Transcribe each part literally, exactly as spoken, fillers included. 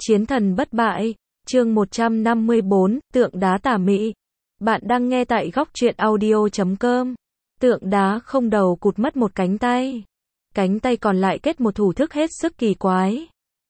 Chiến thần bất bại, chương một trăm năm mươi bốn, tượng đá tà mị. Bạn đang nghe tại góc truyện audio chấm com. Tượng đá không đầu cụt mất một cánh tay. Cánh tay còn lại kết một thủ thức hết sức kỳ quái.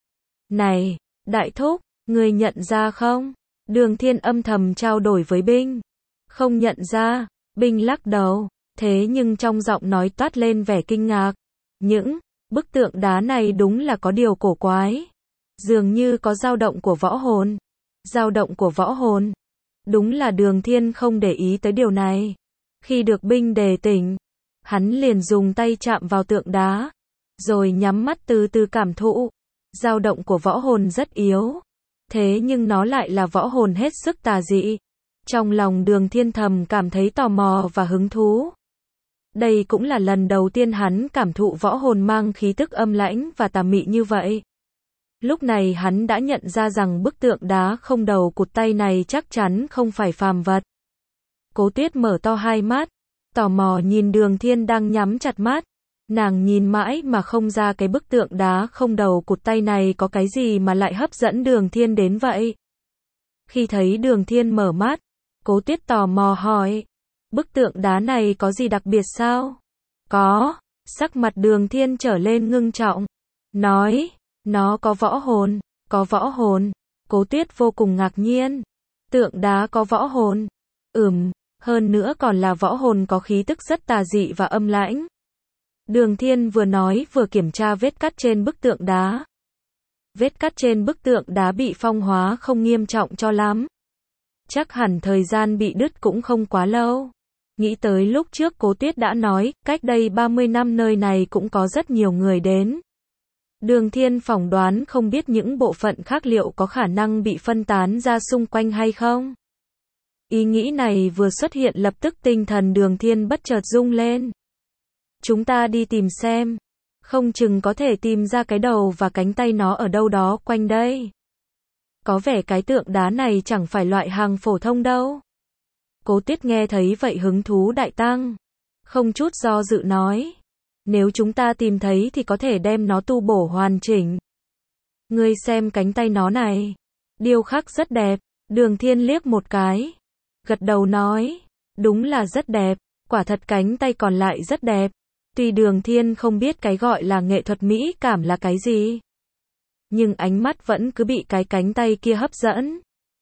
Này, đại thúc, người nhận ra không? Đường Thiên âm thầm trao đổi với Binh. Không nhận ra, Binh lắc đầu, thế nhưng trong giọng nói toát lên vẻ kinh ngạc. Những bức tượng đá này đúng là có điều cổ quái. Dường như có dao động của võ hồn. Dao động của võ hồn. Đúng là Đường Thiên không để ý tới điều này. Khi được Binh đề tỉnh, hắn liền dùng tay chạm vào tượng đá, rồi nhắm mắt từ từ cảm thụ. Dao động của võ hồn rất yếu, thế nhưng nó lại là võ hồn hết sức tà dị. Trong lòng Đường Thiên thầm cảm thấy tò mò và hứng thú. Đây cũng là lần đầu tiên hắn cảm thụ võ hồn mang khí tức âm lãnh và tà mị như vậy. Lúc này hắn đã nhận ra rằng bức tượng đá không đầu cụt tay này chắc chắn không phải phàm vật. Cố Tuyết mở to hai mắt, tò mò nhìn Đường Thiên đang nhắm chặt mắt. Nàng nhìn mãi mà không ra cái bức tượng đá không đầu cụt tay này có cái gì mà lại hấp dẫn Đường Thiên đến vậy. Khi thấy Đường Thiên mở mắt, Cố Tuyết tò mò hỏi, bức tượng đá này có gì đặc biệt sao? Có, sắc mặt Đường Thiên trở lên ngưng trọng, nói, nó có võ hồn, có võ hồn. Cố Tuyết vô cùng ngạc nhiên, tượng đá có võ hồn? Ừm, hơn nữa còn là võ hồn có khí tức rất tà dị và âm lãnh. Đường Thiên vừa nói vừa kiểm tra vết cắt trên bức tượng đá. Vết cắt trên bức tượng đá bị phong hóa không nghiêm trọng cho lắm. Chắc hẳn thời gian bị đứt cũng không quá lâu. Nghĩ tới lúc trước Cố Tuyết đã nói, cách đây ba mươi năm nơi này cũng có rất nhiều người đến. Đường Thiên phỏng đoán không biết những bộ phận khác liệu có khả năng bị phân tán ra xung quanh hay không. Ý nghĩ này vừa xuất hiện lập tức tinh thần Đường Thiên bất chợt rung lên. Chúng ta đi tìm xem, không chừng có thể tìm ra cái đầu và cánh tay nó ở đâu đó quanh đây. Có vẻ cái tượng đá này chẳng phải loại hàng phổ thông đâu. Cố Tuyết nghe thấy vậy hứng thú đại tăng, không chút do dự nói, nếu chúng ta tìm thấy thì có thể đem nó tu bổ hoàn chỉnh. Ngươi xem cánh tay nó này, điêu khắc rất đẹp. Đường Thiên liếc một cái, gật đầu nói, đúng là rất đẹp, quả thật cánh tay còn lại rất đẹp. Tuy Đường Thiên không biết cái gọi là nghệ thuật mỹ cảm là cái gì, nhưng ánh mắt vẫn cứ bị cái cánh tay kia hấp dẫn.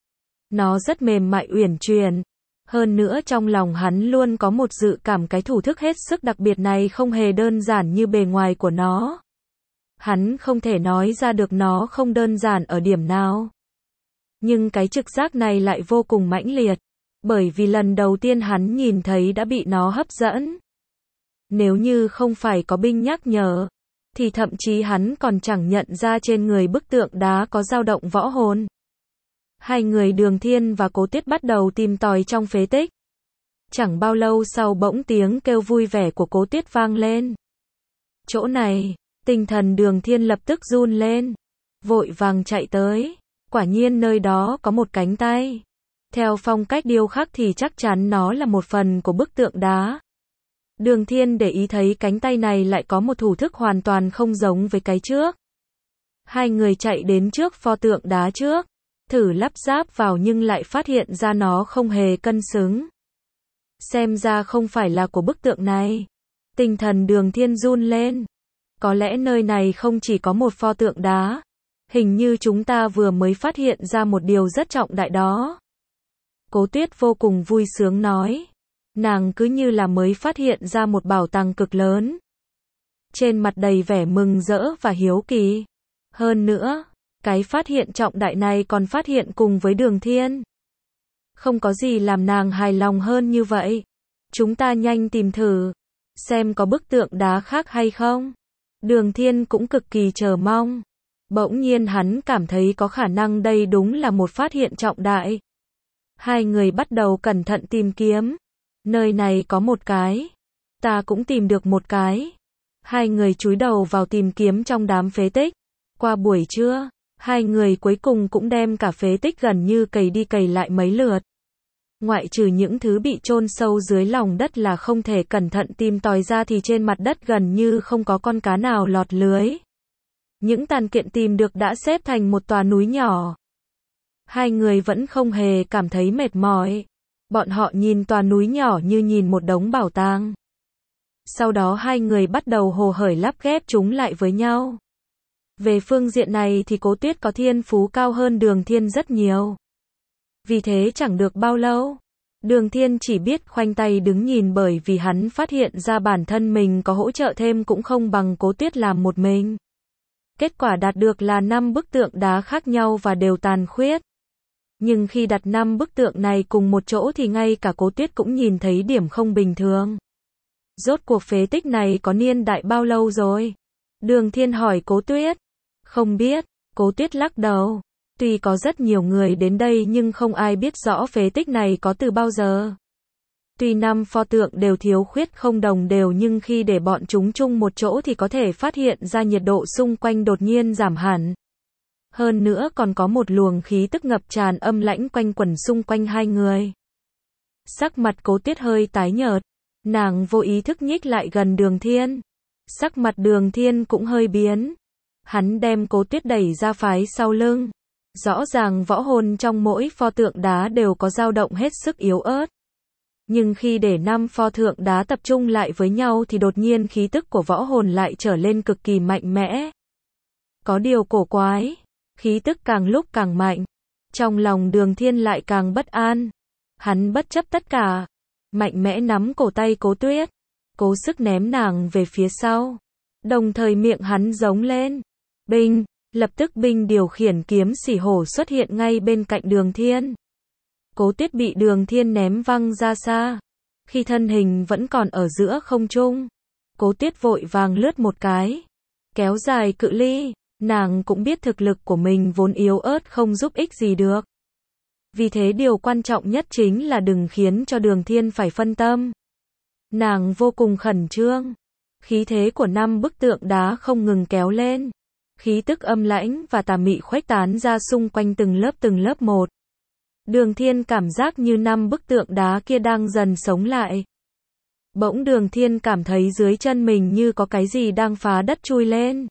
Nó rất mềm mại uyển chuyển. Hơn nữa trong lòng hắn luôn có một dự cảm cái thủ thức hết sức đặc biệt này không hề đơn giản như bề ngoài của nó. Hắn không thể nói ra được nó không đơn giản ở điểm nào. Nhưng cái trực giác này lại vô cùng mãnh liệt, bởi vì lần đầu tiên hắn nhìn thấy đã bị nó hấp dẫn. Nếu như không phải có Binh nhắc nhở, thì thậm chí hắn còn chẳng nhận ra trên người bức tượng đá có dao động võ hồn. Hai người Đường Thiên và Cố Tuyết bắt đầu tìm tòi trong phế tích. Chẳng bao lâu sau bỗng tiếng kêu vui vẻ của Cố Tuyết vang lên. Chỗ này, tinh thần Đường Thiên lập tức run lên, vội vàng chạy tới. Quả nhiên nơi đó có một cánh tay. Theo phong cách điêu khắc thì chắc chắn nó là một phần của bức tượng đá. Đường Thiên để ý thấy cánh tay này lại có một thủ thức hoàn toàn không giống với cái trước. Hai người chạy đến trước pho tượng đá trước, thử lắp ráp vào nhưng lại phát hiện ra nó không hề cân xứng. Xem ra không phải là của bức tượng này. Tinh thần Đường Thiên run lên. Có lẽ nơi này không chỉ có một pho tượng đá. Hình như chúng ta vừa mới phát hiện ra một điều rất trọng đại đó. Cố Tuyết vô cùng vui sướng nói. Nàng cứ như là mới phát hiện ra một bảo tàng cực lớn. Trên mặt đầy vẻ mừng rỡ và hiếu kỳ. Hơn nữa, cái phát hiện trọng đại này còn phát hiện cùng với Đường Thiên. Không có gì làm nàng hài lòng hơn như vậy. Chúng ta nhanh tìm thử, xem có bức tượng đá khác hay không. Đường Thiên cũng cực kỳ chờ mong. Bỗng nhiên hắn cảm thấy có khả năng đây đúng là một phát hiện trọng đại. Hai người bắt đầu cẩn thận tìm kiếm. Nơi này có một cái. Ta cũng tìm được một cái. Hai người chúi đầu vào tìm kiếm trong đám phế tích. Qua buổi trưa, hai người cuối cùng cũng đem cả phế tích gần như cày đi cày lại mấy lượt. Ngoại trừ những thứ bị chôn sâu dưới lòng đất là không thể cẩn thận tìm tòi ra thì trên mặt đất gần như không có con cá nào lọt lưới. Những tàn kiện tìm được đã xếp thành một tòa núi nhỏ. Hai người vẫn không hề cảm thấy mệt mỏi. Bọn họ nhìn tòa núi nhỏ như nhìn một đống bảo tàng. Sau đó hai người bắt đầu hồ hởi lắp ghép chúng lại với nhau. Về phương diện này thì Cố Tuyết có thiên phú cao hơn Đường Thiên rất nhiều. Vì thế chẳng được bao lâu, Đường Thiên chỉ biết khoanh tay đứng nhìn, bởi vì hắn phát hiện ra bản thân mình có hỗ trợ thêm cũng không bằng Cố Tuyết làm một mình. Kết quả đạt được là năm bức tượng đá khác nhau và đều tàn khuyết. Nhưng khi đặt năm bức tượng này cùng một chỗ thì ngay cả Cố Tuyết cũng nhìn thấy điểm không bình thường. Rốt cuộc phế tích này có niên đại bao lâu rồi? Đường Thiên hỏi Cố Tuyết. Không biết, Cố Tuyết lắc đầu. Tuy có rất nhiều người đến đây nhưng không ai biết rõ phế tích này có từ bao giờ. Tuy năm pho tượng đều thiếu khuyết không đồng đều nhưng khi để bọn chúng chung một chỗ thì có thể phát hiện ra nhiệt độ xung quanh đột nhiên giảm hẳn. Hơn nữa còn có một luồng khí tức ngập tràn âm lãnh quanh quẩn xung quanh hai người. Sắc mặt Cố Tuyết hơi tái nhợt, nàng vô ý thức nhích lại gần Đường Thiên. Sắc mặt Đường Thiên cũng hơi biến. Hắn đem Cố Tuyết đẩy ra phái sau lưng. Rõ ràng võ hồn trong mỗi pho tượng đá đều có dao động hết sức yếu ớt. Nhưng khi để năm pho tượng đá tập trung lại với nhau thì đột nhiên khí tức của võ hồn lại trở lên cực kỳ mạnh mẽ. Có điều cổ quái, khí tức càng lúc càng mạnh. Trong lòng Đường Thiên lại càng bất an. Hắn bất chấp tất cả, mạnh mẽ nắm cổ tay Cố Tuyết, cố sức ném nàng về phía sau. Đồng thời miệng hắn giống lên. Binh, lập tức binh điều khiển kiếm xỉ hổ xuất hiện ngay bên cạnh Đường Thiên. Cố Tuyết bị Đường Thiên ném văng ra xa. Khi thân hình vẫn còn ở giữa không trung, Cố Tuyết vội vàng lướt một cái, kéo dài cự ly. Nàng cũng biết thực lực của mình vốn yếu ớt không giúp ích gì được. Vì thế điều quan trọng nhất chính là đừng khiến cho Đường Thiên phải phân tâm. Nàng vô cùng khẩn trương. Khí thế của năm bức tượng đá không ngừng kéo lên. Khí tức âm lãnh và tà mị khuếch tán ra xung quanh từng lớp từng lớp một. Đường Thiên cảm giác như năm bức tượng đá kia đang dần sống lại. Bỗng Đường Thiên cảm thấy dưới chân mình như có cái gì đang phá đất chui lên.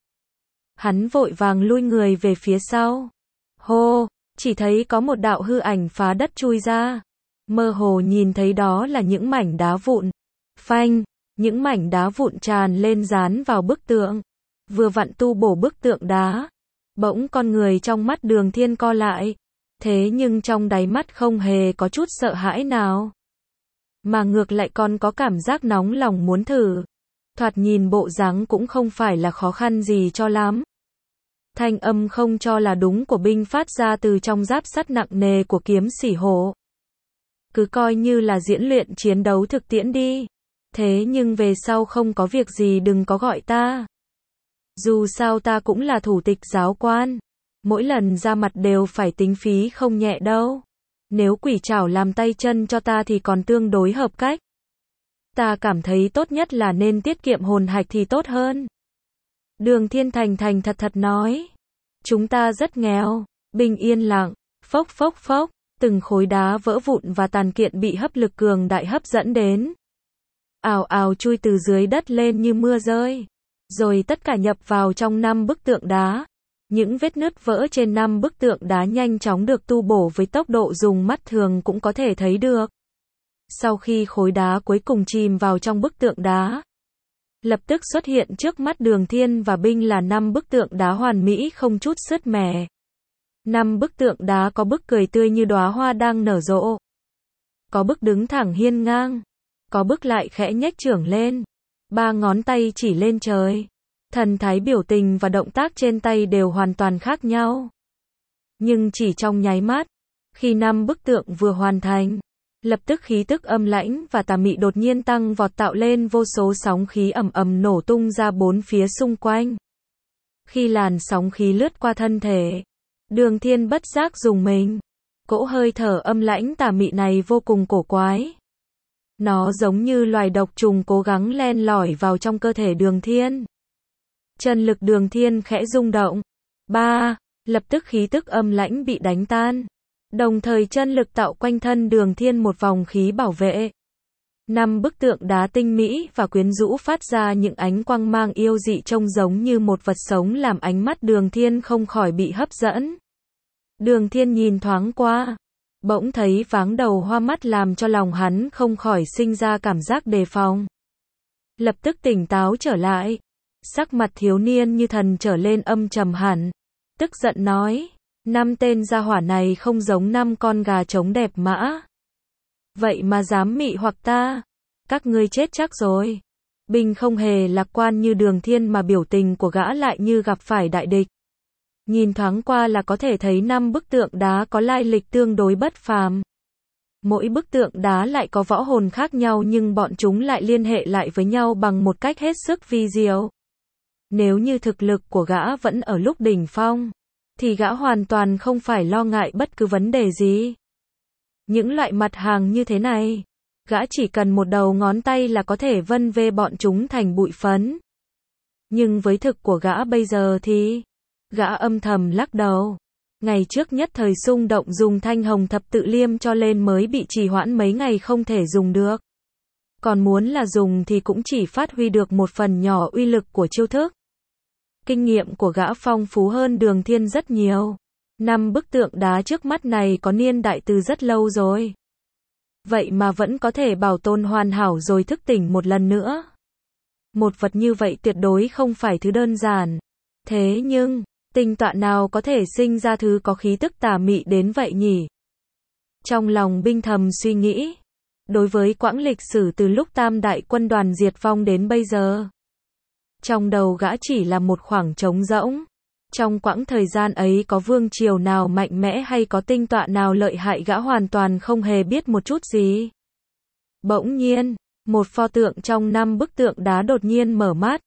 Hắn vội vàng lui người về phía sau. Hô, chỉ thấy có một đạo hư ảnh phá đất chui ra. Mơ hồ nhìn thấy đó là những mảnh đá vụn. Phanh, những mảnh đá vụn tràn lên dán vào bức tượng. Vừa vặn tu bổ bức tượng đá. Bỗng con người trong mắt Đường Thiên co lại. Thế nhưng trong đáy mắt không hề có chút sợ hãi nào. Mà ngược lại còn có cảm giác nóng lòng muốn thử. Thoạt nhìn bộ dáng cũng không phải là khó khăn gì cho lắm. Thanh âm không cho là đúng của binh phát ra từ trong giáp sắt nặng nề của kiếm xỉ hổ. Cứ coi như là diễn luyện chiến đấu thực tiễn đi. Thế nhưng về sau không có việc gì đừng có gọi ta. Dù sao ta cũng là thủ tịch giáo quan. Mỗi lần ra mặt đều phải tính phí không nhẹ đâu. Nếu quỷ trảo làm tay chân cho ta thì còn tương đối hợp cách. Ta cảm thấy tốt nhất là nên tiết kiệm hồn hạch thì tốt hơn. Đường Thiên thành thành thật thật nói. Chúng ta rất nghèo. Bình yên lặng. Phốc phốc phốc. Từng khối đá vỡ vụn và tàn kiện bị hấp lực cường đại hấp dẫn đến. Ào ào chui từ dưới đất lên như mưa rơi. Rồi tất cả nhập vào trong năm bức tượng đá. Những vết nứt vỡ trên năm bức tượng đá nhanh chóng được tu bổ với tốc độ dùng mắt thường cũng có thể thấy được. Sau khi khối đá cuối cùng chìm vào trong bức tượng đá, lập tức xuất hiện trước mắt Đường Thiên và binh là năm bức tượng đá hoàn mỹ không chút sứt mẻ. Năm bức tượng đá có bức cười tươi như đóa hoa đang nở rộ. Có bức đứng thẳng hiên ngang. Có bức lại khẽ nhếch chưởng lên. Ba ngón tay chỉ lên trời. Thần thái biểu tình và động tác trên tay đều hoàn toàn khác nhau. Nhưng chỉ trong nháy mắt, khi năm bức tượng vừa hoàn thành, lập tức khí tức âm lãnh và tà mị đột nhiên tăng vọt tạo lên vô số sóng khí ầm ầm nổ tung ra bốn phía xung quanh. Khi làn sóng khí lướt qua thân thể, Đường Thiên bất giác rùng mình. Cỗ hơi thở âm lãnh tà mị này vô cùng cổ quái. Nó giống như loài độc trùng cố gắng len lỏi vào trong cơ thể Đường Thiên. Chân lực Đường Thiên khẽ rung động. Ba, lập tức khí tức âm lãnh bị đánh tan. Đồng thời chân lực tạo quanh thân Đường Thiên một vòng khí bảo vệ. Năm bức tượng đá tinh mỹ và quyến rũ phát ra những ánh quang mang yêu dị trông giống như một vật sống làm ánh mắt Đường Thiên không khỏi bị hấp dẫn. Đường Thiên nhìn thoáng qua, bỗng thấy váng đầu hoa mắt làm cho lòng hắn không khỏi sinh ra cảm giác đề phòng. Lập tức tỉnh táo trở lại, sắc mặt thiếu niên như thần trở lên âm trầm hẳn, tức giận nói, năm tên gia hỏa này không giống năm con gà trống đẹp mã. Vậy mà dám mị hoặc ta, các ngươi chết chắc rồi. Bình không hề lạc quan như Đường Thiên mà biểu tình của gã lại như gặp phải đại địch. Nhìn thoáng qua là có thể thấy năm bức tượng đá có lai lịch tương đối bất phàm. Mỗi bức tượng đá lại có võ hồn khác nhau nhưng bọn chúng lại liên hệ lại với nhau bằng một cách hết sức vi diệu. Nếu như thực lực của gã vẫn ở lúc đỉnh phong, thì gã hoàn toàn không phải lo ngại bất cứ vấn đề gì. Những loại mặt hàng như thế này, gã chỉ cần một đầu ngón tay là có thể vân vê bọn chúng thành bụi phấn. Nhưng với thực của gã bây giờ thì, gã âm thầm lắc đầu. Ngày trước nhất thời xung động dùng thanh hồng thập tự liêm cho lên mới bị trì hoãn mấy ngày không thể dùng được. Còn muốn là dùng thì cũng chỉ phát huy được một phần nhỏ uy lực của chiêu thức. Kinh nghiệm của gã phong phú hơn Đường Thiên rất nhiều. Năm bức tượng đá trước mắt này có niên đại từ rất lâu rồi. Vậy mà vẫn có thể bảo tồn hoàn hảo rồi thức tỉnh một lần nữa. Một vật như vậy tuyệt đối không phải thứ đơn giản. Thế nhưng, tinh tọa nào có thể sinh ra thứ có khí tức tà mị đến vậy nhỉ? Trong lòng Binh thầm suy nghĩ. Đối với quãng lịch sử từ lúc Tam Đại quân đoàn diệt vong đến bây giờ, trong đầu gã chỉ là một khoảng trống rỗng. Trong quãng thời gian ấy có vương triều nào mạnh mẽ hay có tinh tọa nào lợi hại gã hoàn toàn không hề biết một chút gì. Bỗng nhiên, một pho tượng trong năm bức tượng đá đột nhiên mở mắt.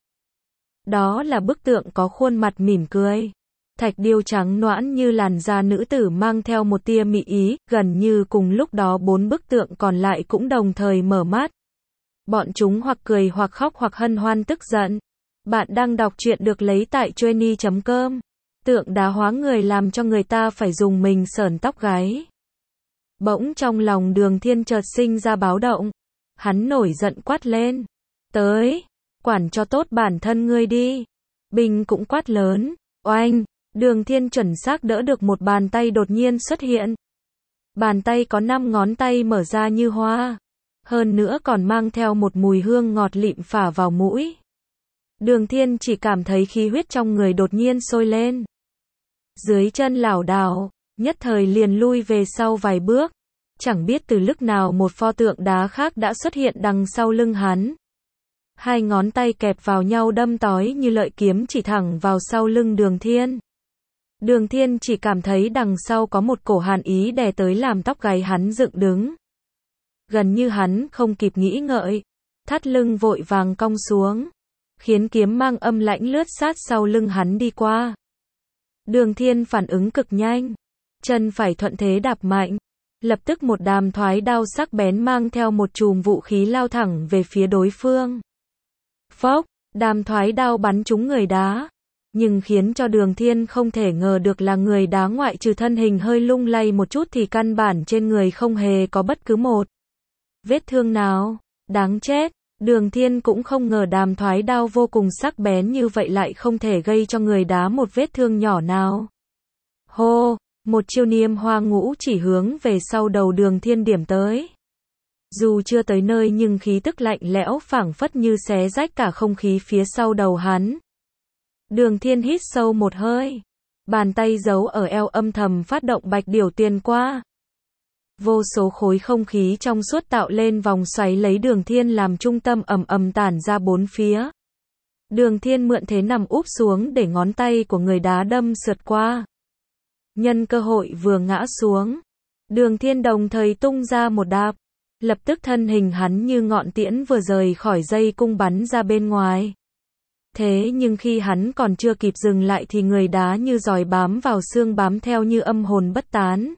Đó là bức tượng có khuôn mặt mỉm cười. Thạch điêu trắng nõn như làn da nữ tử mang theo một tia mị ý, gần như cùng lúc đó bốn bức tượng còn lại cũng đồng thời mở mắt. Bọn chúng hoặc cười hoặc khóc hoặc hân hoan tức giận. Bạn đang đọc truyện được lấy tại Joenie chấm com. Tượng đá hóa người làm cho người ta phải dùng mình sởn tóc gáy. Bỗng trong lòng Đường Thiên chợt sinh ra báo động. Hắn nổi giận quát lên. Tới, quản cho tốt bản thân ngươi đi. Bình cũng quát lớn. Oanh, Đường Thiên chuẩn xác đỡ được một bàn tay đột nhiên xuất hiện. Bàn tay có năm ngón tay mở ra như hoa. Hơn nữa còn mang theo một mùi hương ngọt lịm phả vào mũi. Đường Thiên chỉ cảm thấy khí huyết trong người đột nhiên sôi lên. Dưới chân lảo đảo, nhất thời liền lui về sau vài bước. Chẳng biết từ lúc nào một pho tượng đá khác đã xuất hiện đằng sau lưng hắn. Hai ngón tay kẹp vào nhau đâm tói như lợi kiếm chỉ thẳng vào sau lưng Đường Thiên. Đường Thiên chỉ cảm thấy đằng sau có một cổ hàn ý đè tới làm tóc gáy hắn dựng đứng. Gần như hắn không kịp nghĩ ngợi, thắt lưng vội vàng cong xuống, khiến kiếm mang âm lãnh lướt sát sau lưng hắn đi qua. Đường Thiên phản ứng cực nhanh, chân phải thuận thế đạp mạnh, lập tức một đàm thoái đao sắc bén mang theo một chùm vũ khí lao thẳng về phía đối phương. Phốc, đàm thoái đao bắn trúng người đá, nhưng khiến cho Đường Thiên không thể ngờ được là người đá ngoại trừ thân hình hơi lung lay một chút thì căn bản trên người không hề có bất cứ một vết thương nào. Đáng chết, Đường Thiên cũng không ngờ đàm thoái đao vô cùng sắc bén như vậy lại không thể gây cho người đá một vết thương nhỏ nào. Hô, một chiêu niêm hoa ngũ chỉ hướng về sau đầu Đường Thiên điểm tới. Dù chưa tới nơi nhưng khí tức lạnh lẽo phảng phất như xé rách cả không khí phía sau đầu hắn. Đường Thiên hít sâu một hơi, bàn tay giấu ở eo âm thầm phát động bạch điểu tiền qua. Vô số khối không khí trong suốt tạo lên vòng xoáy lấy Đường Thiên làm trung tâm ầm ầm tản ra bốn phía. Đường Thiên mượn thế nằm úp xuống để ngón tay của người đá đâm sượt qua. Nhân cơ hội vừa ngã xuống, Đường Thiên đồng thời tung ra một đạp, lập tức thân hình hắn như ngọn tiễn vừa rời khỏi dây cung bắn ra bên ngoài. Thế nhưng khi hắn còn chưa kịp dừng lại thì người đá như giòi bám vào xương bám theo như âm hồn bất tán.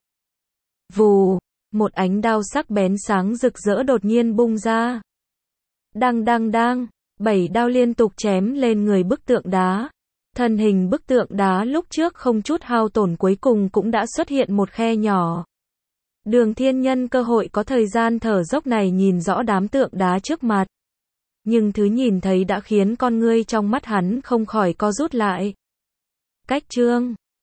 Vù, một ánh đao sắc bén sáng rực rỡ đột nhiên bung ra. Đăng đăng đăng, bảy đao liên tục chém lên người bức tượng đá. Thân hình bức tượng đá lúc trước không chút hao tổn cuối cùng cũng đã xuất hiện một khe nhỏ. Đường Thiên Nhân cơ hội có thời gian thở dốc này nhìn rõ đám tượng đá trước mặt. Nhưng thứ nhìn thấy đã khiến con ngươi trong mắt hắn không khỏi co rút lại. Cách chương